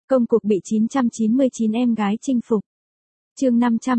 Công cuộc bị 999 em gái chinh phục. Chương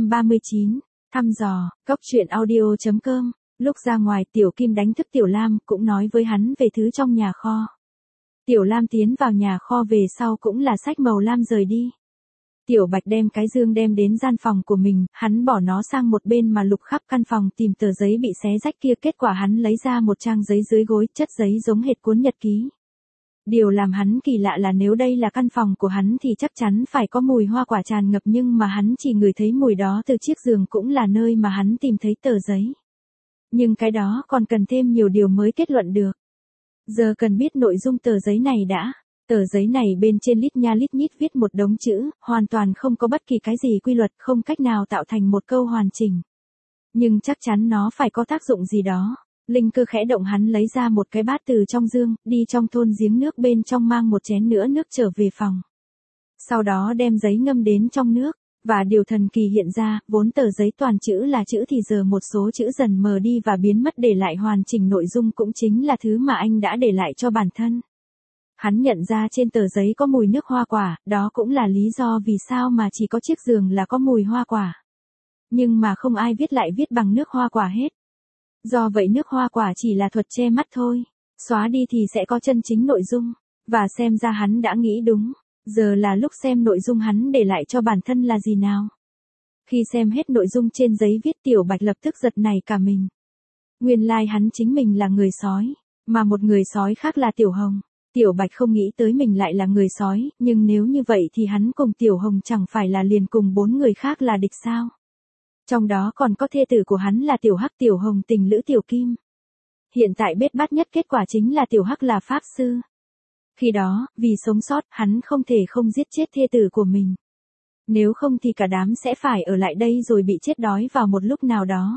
539, thăm dò, Cốc truyện audio.com. Lúc ra ngoài Tiểu Kim đánh thức Tiểu Lam cũng nói với hắn về thứ trong nhà kho. Tiểu Lam tiến vào nhà kho về sau cũng là xách màu lam rời đi. Tiểu Bạch đem cái dương đem đến gian phòng của mình, hắn bỏ nó sang một bên mà lục khắp căn phòng tìm tờ giấy bị xé rách kia, kết quả hắn lấy ra một trang giấy dưới gối, chất giấy giống hệt cuốn nhật ký. Điều làm hắn kỳ lạ là nếu đây là căn phòng của hắn thì chắc chắn phải có mùi hoa quả tràn ngập, nhưng mà hắn chỉ ngửi thấy mùi đó từ chiếc giường, cũng là nơi mà hắn tìm thấy tờ giấy. Nhưng cái đó còn cần thêm nhiều điều mới kết luận được. Giờ cần biết nội dung tờ giấy này đã. Tờ giấy này bên trên lít nha lít nhít viết một đống chữ, hoàn toàn không có bất kỳ cái gì quy luật, không cách nào tạo thành một câu hoàn chỉnh. Nhưng chắc chắn nó phải có tác dụng gì đó. Linh cơ khẽ động, hắn lấy ra một cái bát từ trong dương, đi trong thôn giếng nước bên trong mang một chén nữa nước trở về phòng. Sau đó đem giấy ngâm đến trong nước, và điều thần kỳ hiện ra, vốn tờ giấy toàn chữ là chữ thì giờ một số chữ dần mờ đi và biến mất, để lại hoàn chỉnh nội dung cũng chính là thứ mà anh đã để lại cho bản thân. Hắn nhận ra trên tờ giấy có mùi nước hoa quả, đó cũng là lý do vì sao mà chỉ có chiếc giường là có mùi hoa quả. Nhưng mà không ai viết lại viết bằng nước hoa quả hết. Do vậy nước hoa quả chỉ là thuật che mắt thôi, xóa đi thì sẽ có chân chính nội dung, và xem ra hắn đã nghĩ đúng, giờ là lúc xem nội dung hắn để lại cho bản thân là gì nào. Khi xem hết nội dung trên giấy viết, Tiểu Bạch lập tức giật nảy cả mình. Nguyên lai hắn chính mình là người sói, mà một người sói khác là Tiểu Hồng. Tiểu Bạch không nghĩ tới mình lại là người sói, nhưng nếu như vậy thì hắn cùng Tiểu Hồng chẳng phải là liền cùng 4 người khác là địch sao? Trong đó còn có thê tử của hắn là Tiểu Hắc, Tiểu Hồng tình lữ Tiểu Kim. Hiện tại bết bát nhất kết quả chính là Tiểu Hắc là pháp sư. Khi đó, vì sống sót, hắn không thể không giết chết thê tử của mình. Nếu không thì cả đám sẽ phải ở lại đây rồi bị chết đói vào một lúc nào đó.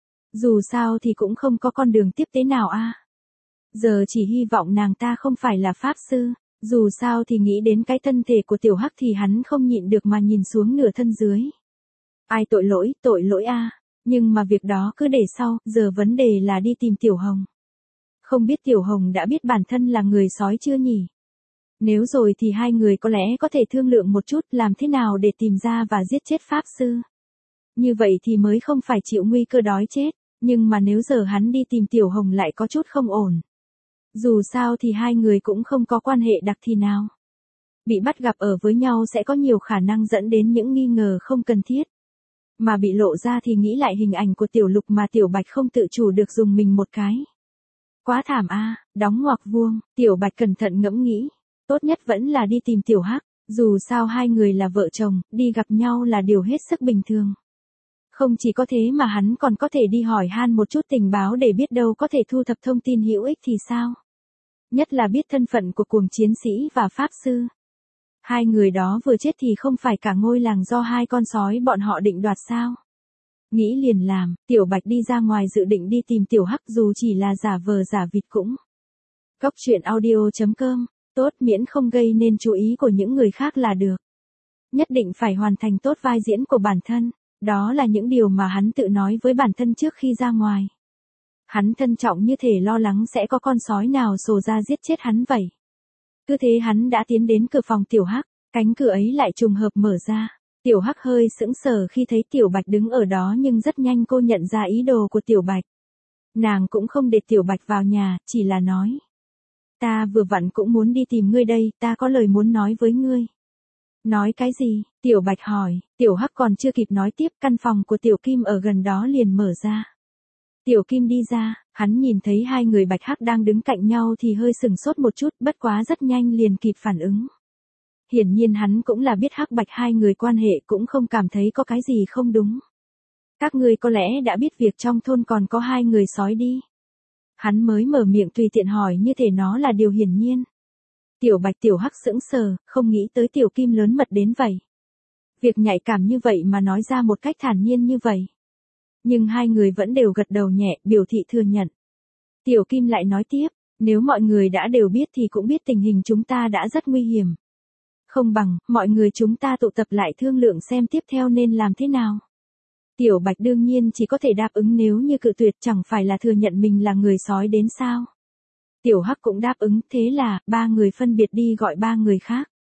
Dù sao thì cũng không có con đường tiếp tế nào a. Giờ chỉ hy vọng nàng ta không phải là pháp sư. Dù sao thì nghĩ đến cái thân thể của Tiểu Hắc thì hắn không nhịn được mà nhìn xuống nửa thân dưới. Ai tội lỗi a. Nhưng mà việc đó cứ để sau, giờ vấn đề là đi tìm Tiểu Hồng. Không biết Tiểu Hồng đã biết bản thân là người sói chưa nhỉ? Nếu rồi thì hai người có lẽ có thể thương lượng một chút làm thế nào để tìm ra và giết chết pháp sư. Như vậy thì mới không phải chịu nguy cơ đói chết, nhưng mà nếu giờ hắn đi tìm Tiểu Hồng lại có chút không ổn. Dù sao thì hai người cũng không có quan hệ đặc thì nào. Bị bắt gặp ở với nhau sẽ có nhiều khả năng dẫn đến những nghi ngờ không cần thiết. Mà bị lộ ra thì nghĩ lại hình ảnh của Tiểu Lục mà Tiểu Bạch không tự chủ được dùng mình một cái. Quá thảm a, đóng ngoặc vuông, Tiểu Bạch cẩn thận ngẫm nghĩ. Tốt nhất vẫn là đi tìm Tiểu Hắc, dù sao hai người là vợ chồng, đi gặp nhau là điều hết sức bình thường. Không chỉ có thế mà hắn còn có thể đi hỏi han một chút tình báo để biết đâu có thể thu thập thông tin hữu ích thì sao. Nhất là biết thân phận của cuồng chiến sĩ và pháp sư. Hai người đó vừa chết thì không phải cả ngôi làng do hai con sói bọn họ định đoạt sao. Nghĩ liền làm, Tiểu Bạch đi ra ngoài dự định đi tìm Tiểu Hắc, dù chỉ là giả vờ giả vịt cũng. Cốc truyện audio.com, tốt miễn không gây nên chú ý của những người khác là được. Nhất định phải hoàn thành tốt vai diễn của bản thân, đó là những điều mà hắn tự nói với bản thân trước khi ra ngoài. Hắn thân trọng như thể lo lắng sẽ có con sói nào sồ ra giết chết hắn vậy. Cứ thế hắn đã tiến đến cửa phòng Tiểu Hắc, cánh cửa ấy lại trùng hợp mở ra. Tiểu Hắc hơi sững sờ khi thấy Tiểu Bạch đứng ở đó, nhưng rất nhanh cô nhận ra ý đồ của Tiểu Bạch. Nàng cũng không để Tiểu Bạch vào nhà, chỉ là nói. Ta vừa vặn cũng muốn đi tìm ngươi đây, ta có lời muốn nói với ngươi. Nói cái gì? Tiểu Bạch hỏi. Tiểu Hắc còn chưa kịp nói tiếp, căn phòng của Tiểu Kim ở gần đó liền mở ra. Tiểu Kim đi ra, hắn nhìn thấy hai người Bạch Hắc đang đứng cạnh nhau thì hơi sừng sốt một chút, bất quá rất nhanh liền kịp phản ứng. Hiển nhiên hắn cũng là biết Hắc Bạch hai người quan hệ, cũng không cảm thấy có cái gì không đúng. Các ngươi có lẽ đã biết việc trong thôn còn có hai người sói đi. Hắn mới mở miệng tùy tiện hỏi như thể nó là điều hiển nhiên. Tiểu Bạch Tiểu Hắc sững sờ, không nghĩ tới Tiểu Kim lớn mật đến vậy. Việc nhạy cảm như vậy mà nói ra một cách thản nhiên như vậy. Nhưng hai người vẫn đều gật đầu nhẹ, biểu thị thừa nhận. Tiểu Kim lại nói tiếp, nếu mọi người đã đều biết thì cũng biết tình hình chúng ta đã rất nguy hiểm. Không bằng, mọi người chúng ta tụ tập lại thương lượng xem tiếp theo nên làm thế nào. Tiểu Bạch đương nhiên chỉ có thể đáp ứng, nếu như cự tuyệt chẳng phải là thừa nhận mình là người sói đến sao. Tiểu Hắc cũng đáp ứng, thế là, ba người phân biệt đi gọi ba người khác.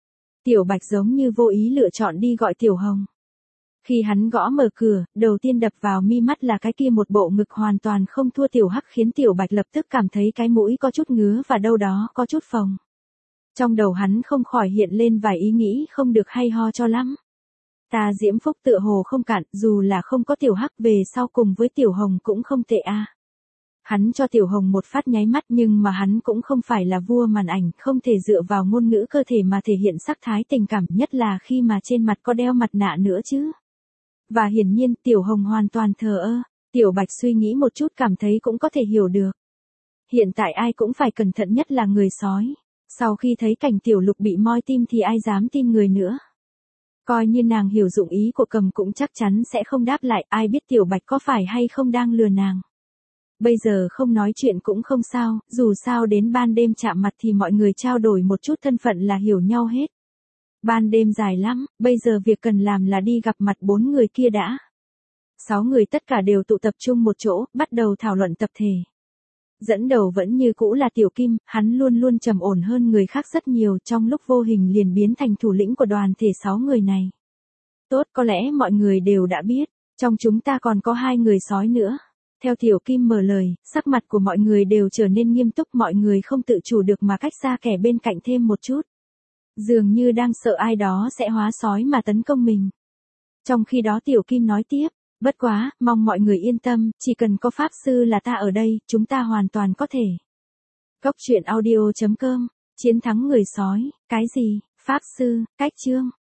Tiểu Bạch giống như vô ý lựa chọn đi gọi Tiểu Hồng. Khi hắn gõ mở cửa, đầu tiên đập vào mi mắt là cái kia một bộ ngực hoàn toàn không thua Tiểu Hắc, khiến Tiểu Bạch lập tức cảm thấy cái mũi có chút ngứa và đâu đó có chút phồng. Trong đầu hắn không khỏi hiện lên vài ý nghĩ không được hay ho cho lắm. Ta Diễm Phúc tựa hồ không cạn, dù là không có Tiểu Hắc về sau cùng với Tiểu Hồng cũng không tệ a. Hắn cho Tiểu Hồng một phát nháy mắt, nhưng mà hắn cũng không phải là vua màn ảnh, không thể dựa vào ngôn ngữ cơ thể mà thể hiện sắc thái tình cảm, nhất là khi mà trên mặt có đeo mặt nạ nữa chứ. Và hiển nhiên Tiểu Hồng hoàn toàn thờ ơ. Tiểu Bạch suy nghĩ một chút cảm thấy cũng có thể hiểu được. Hiện tại ai cũng phải cẩn thận, nhất là người sói. Sau khi thấy cảnh Tiểu Lục bị moi tim thì ai dám tin người nữa. Coi như nàng hiểu dụng ý của Cầm cũng chắc chắn sẽ không đáp lại, ai biết Tiểu Bạch có phải hay không đang lừa nàng. Bây giờ không nói chuyện cũng không sao, dù sao đến ban đêm chạm mặt thì mọi người trao đổi một chút thân phận là hiểu nhau hết. Ban đêm dài lắm, bây giờ việc cần làm là đi gặp mặt 4 người kia đã. 6 người tất cả đều tụ tập trung một chỗ, bắt đầu thảo luận tập thể. Dẫn đầu vẫn như cũ là Tiểu Kim, hắn luôn luôn trầm ổn hơn người khác rất nhiều, trong lúc vô hình liền biến thành thủ lĩnh của đoàn thể 6 người này. Tốt, có lẽ mọi người đều đã biết, trong chúng ta còn có 2 người sói nữa. Theo Tiểu Kim mở lời, sắc mặt của mọi người đều trở nên nghiêm túc, mọi người không tự chủ được mà cách xa kẻ bên cạnh thêm một chút. Dường như đang sợ ai đó sẽ hóa sói mà tấn công mình. Trong khi đó Tiểu Kim nói tiếp, bất quá, mong mọi người yên tâm, chỉ cần có pháp sư là ta ở đây, chúng ta hoàn toàn có thể. Cốc truyện audio.com, chiến thắng người sói, cái gì, pháp sư, cách chương.